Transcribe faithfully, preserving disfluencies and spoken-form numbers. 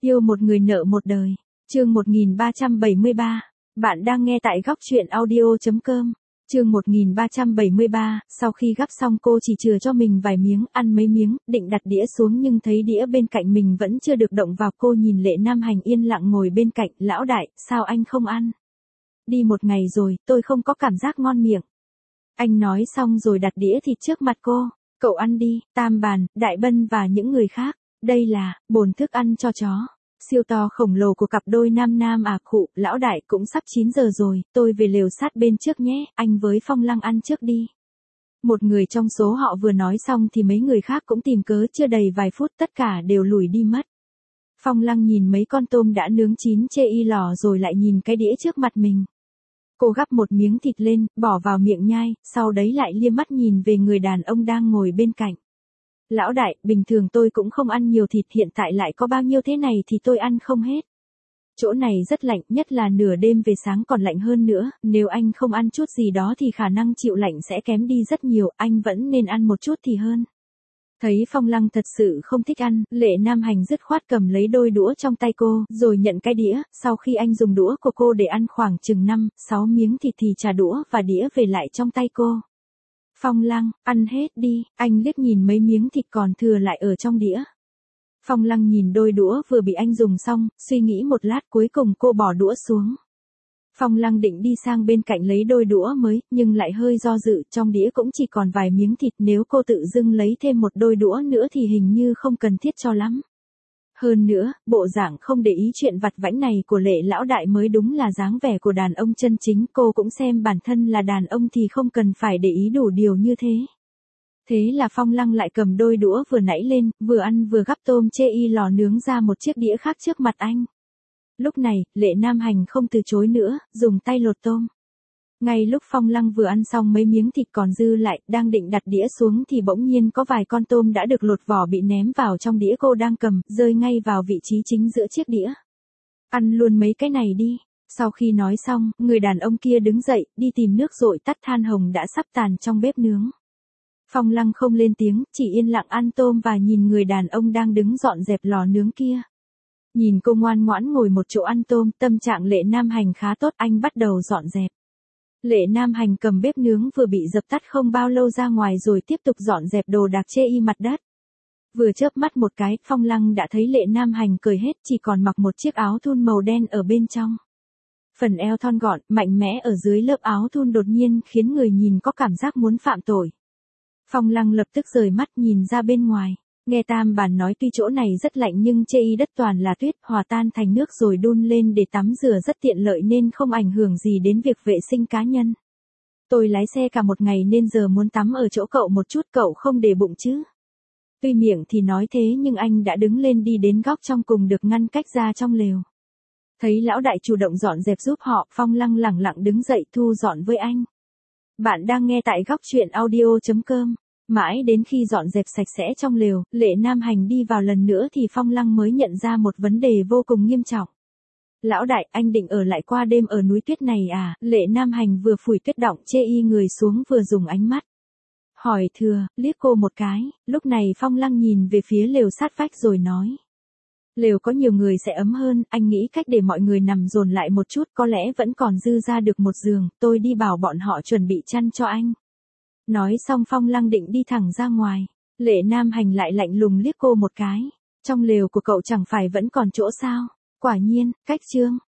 Yêu một người nợ một đời. Chương một nghìn ba trăm bảy mươi ba. Bạn đang nghe tại góc truyện audio chấm com. Chương một nghìn ba trăm bảy mươi ba, sau khi gắp xong cô chỉ chừa cho mình vài miếng, ăn mấy miếng, định đặt đĩa xuống nhưng thấy đĩa bên cạnh mình vẫn chưa được động vào. Cô nhìn Lệ Nam Hành yên lặng ngồi bên cạnh, lão đại, sao anh không ăn? Đi một ngày rồi, tôi không có cảm giác ngon miệng. Anh nói xong rồi đặt đĩa thịt trước mặt cô, cậu ăn đi, Tam Bàn, Đại Bân và những người khác, đây là, bồn thức ăn cho chó. Siêu to khổng lồ của cặp đôi nam nam à khụ, lão đại cũng sắp chín giờ rồi, tôi về lều sát bên trước nhé, anh với Phong Lăng ăn trước đi. Một người trong số họ vừa nói xong thì mấy người khác cũng tìm cớ, chưa đầy vài phút tất cả đều lùi đi mất. Phong Lăng nhìn mấy con tôm đã nướng chín chê y lò rồi lại nhìn cái đĩa trước mặt mình. Cô gắp một miếng thịt lên, bỏ vào miệng nhai, sau đấy lại liếc mắt nhìn về người đàn ông đang ngồi bên cạnh. Lão đại, bình thường tôi cũng không ăn nhiều thịt, hiện tại lại có bao nhiêu thế này thì tôi ăn không hết. Chỗ này rất lạnh, nhất là nửa đêm về sáng còn lạnh hơn nữa, nếu anh không ăn chút gì đó thì khả năng chịu lạnh sẽ kém đi rất nhiều, anh vẫn nên ăn một chút thì hơn. Thấy Phong Lăng thật sự không thích ăn, Lệ Nam Hành dứt khoát cầm lấy đôi đũa trong tay cô, rồi nhận cái đĩa, sau khi anh dùng đũa của cô để ăn khoảng chừng năm, sáu miếng thịt thì trả đũa và đĩa về lại trong tay cô. Phong Lăng, ăn hết đi, anh liếc nhìn mấy miếng thịt còn thừa lại ở trong đĩa. Phong Lăng nhìn đôi đũa vừa bị anh dùng xong, suy nghĩ một lát cuối cùng cô bỏ đũa xuống. Phong Lăng định đi sang bên cạnh lấy đôi đũa mới, nhưng lại hơi do dự, trong đĩa cũng chỉ còn vài miếng thịt, nếu cô tự dưng lấy thêm một đôi đũa nữa thì hình như không cần thiết cho lắm. Hơn nữa, bộ dạng không để ý chuyện vặt vãnh này của Lệ lão đại mới đúng là dáng vẻ của đàn ông chân chính, cô cũng xem bản thân là đàn ông thì không cần phải để ý đủ điều như thế. Thế là Phong Lăng lại cầm đôi đũa vừa nãy lên, vừa ăn vừa gắp tôm chê y lò nướng ra một chiếc đĩa khác trước mặt anh. Lúc này, Lệ Nam Hành không từ chối nữa, dùng tay lột tôm. Ngay lúc Phong Lăng vừa ăn xong mấy miếng thịt còn dư lại, đang định đặt đĩa xuống thì bỗng nhiên có vài con tôm đã được lột vỏ bị ném vào trong đĩa cô đang cầm, rơi ngay vào vị trí chính giữa chiếc đĩa. Ăn luôn mấy cái này đi. Sau khi nói xong, người đàn ông kia đứng dậy, đi tìm nước dội tắt than hồng đã sắp tàn trong bếp nướng. Phong Lăng không lên tiếng, chỉ yên lặng ăn tôm và nhìn người đàn ông đang đứng dọn dẹp lò nướng kia. Nhìn cô ngoan ngoãn ngồi một chỗ ăn tôm, tâm trạng Lệ Nam Hành khá tốt, anh bắt đầu dọn dẹp. Lệ Nam Hành cầm bếp nướng vừa bị dập tắt không bao lâu ra ngoài rồi tiếp tục dọn dẹp đồ đạc chê y mặt đất. Vừa chớp mắt một cái, Phong Lăng đã thấy Lệ Nam Hành cởi hết, chỉ còn mặc một chiếc áo thun màu đen ở bên trong. Phần eo thon gọn, mạnh mẽ ở dưới lớp áo thun đột nhiên khiến người nhìn có cảm giác muốn phạm tội. Phong Lăng lập tức rời mắt nhìn ra bên ngoài. Nghe Tam Bàn nói tuy chỗ này rất lạnh nhưng chê y đất toàn là tuyết hòa tan thành nước rồi đun lên để tắm rửa rất tiện lợi nên không ảnh hưởng gì đến việc vệ sinh cá nhân. Tôi lái xe cả một ngày nên giờ muốn tắm ở chỗ cậu một chút, cậu không để bụng chứ? Tuy miệng thì nói thế nhưng anh đã đứng lên đi đến góc trong cùng được ngăn cách ra trong lều. Thấy lão đại chủ động dọn dẹp giúp họ, Phong Lăng lẳng lặng đứng dậy thu dọn với anh. Bạn đang nghe tại góc truyện audio chấm com. Mãi đến khi dọn dẹp sạch sẽ trong lều, Lệ Nam Hành đi vào lần nữa thì Phong Lăng mới nhận ra một vấn đề vô cùng nghiêm trọng. Lão đại, anh định ở lại qua đêm ở núi tuyết này à? Lệ Nam Hành vừa phủi tuyết đọng chê y người xuống vừa dùng ánh mắt hỏi thừa, liếc cô một cái, lúc này Phong Lăng nhìn về phía lều sát vách rồi nói. Lều có nhiều người sẽ ấm hơn, anh nghĩ cách để mọi người nằm dồn lại một chút, có lẽ vẫn còn dư ra được một giường, tôi đi bảo bọn họ chuẩn bị chăn cho anh. Nói xong Phong Lăng định đi thẳng ra ngoài. Lệ Nam Hành lại lạnh lùng liếc cô một cái. Trong lều của cậu chẳng phải vẫn còn chỗ sao? Quả nhiên, cách chương.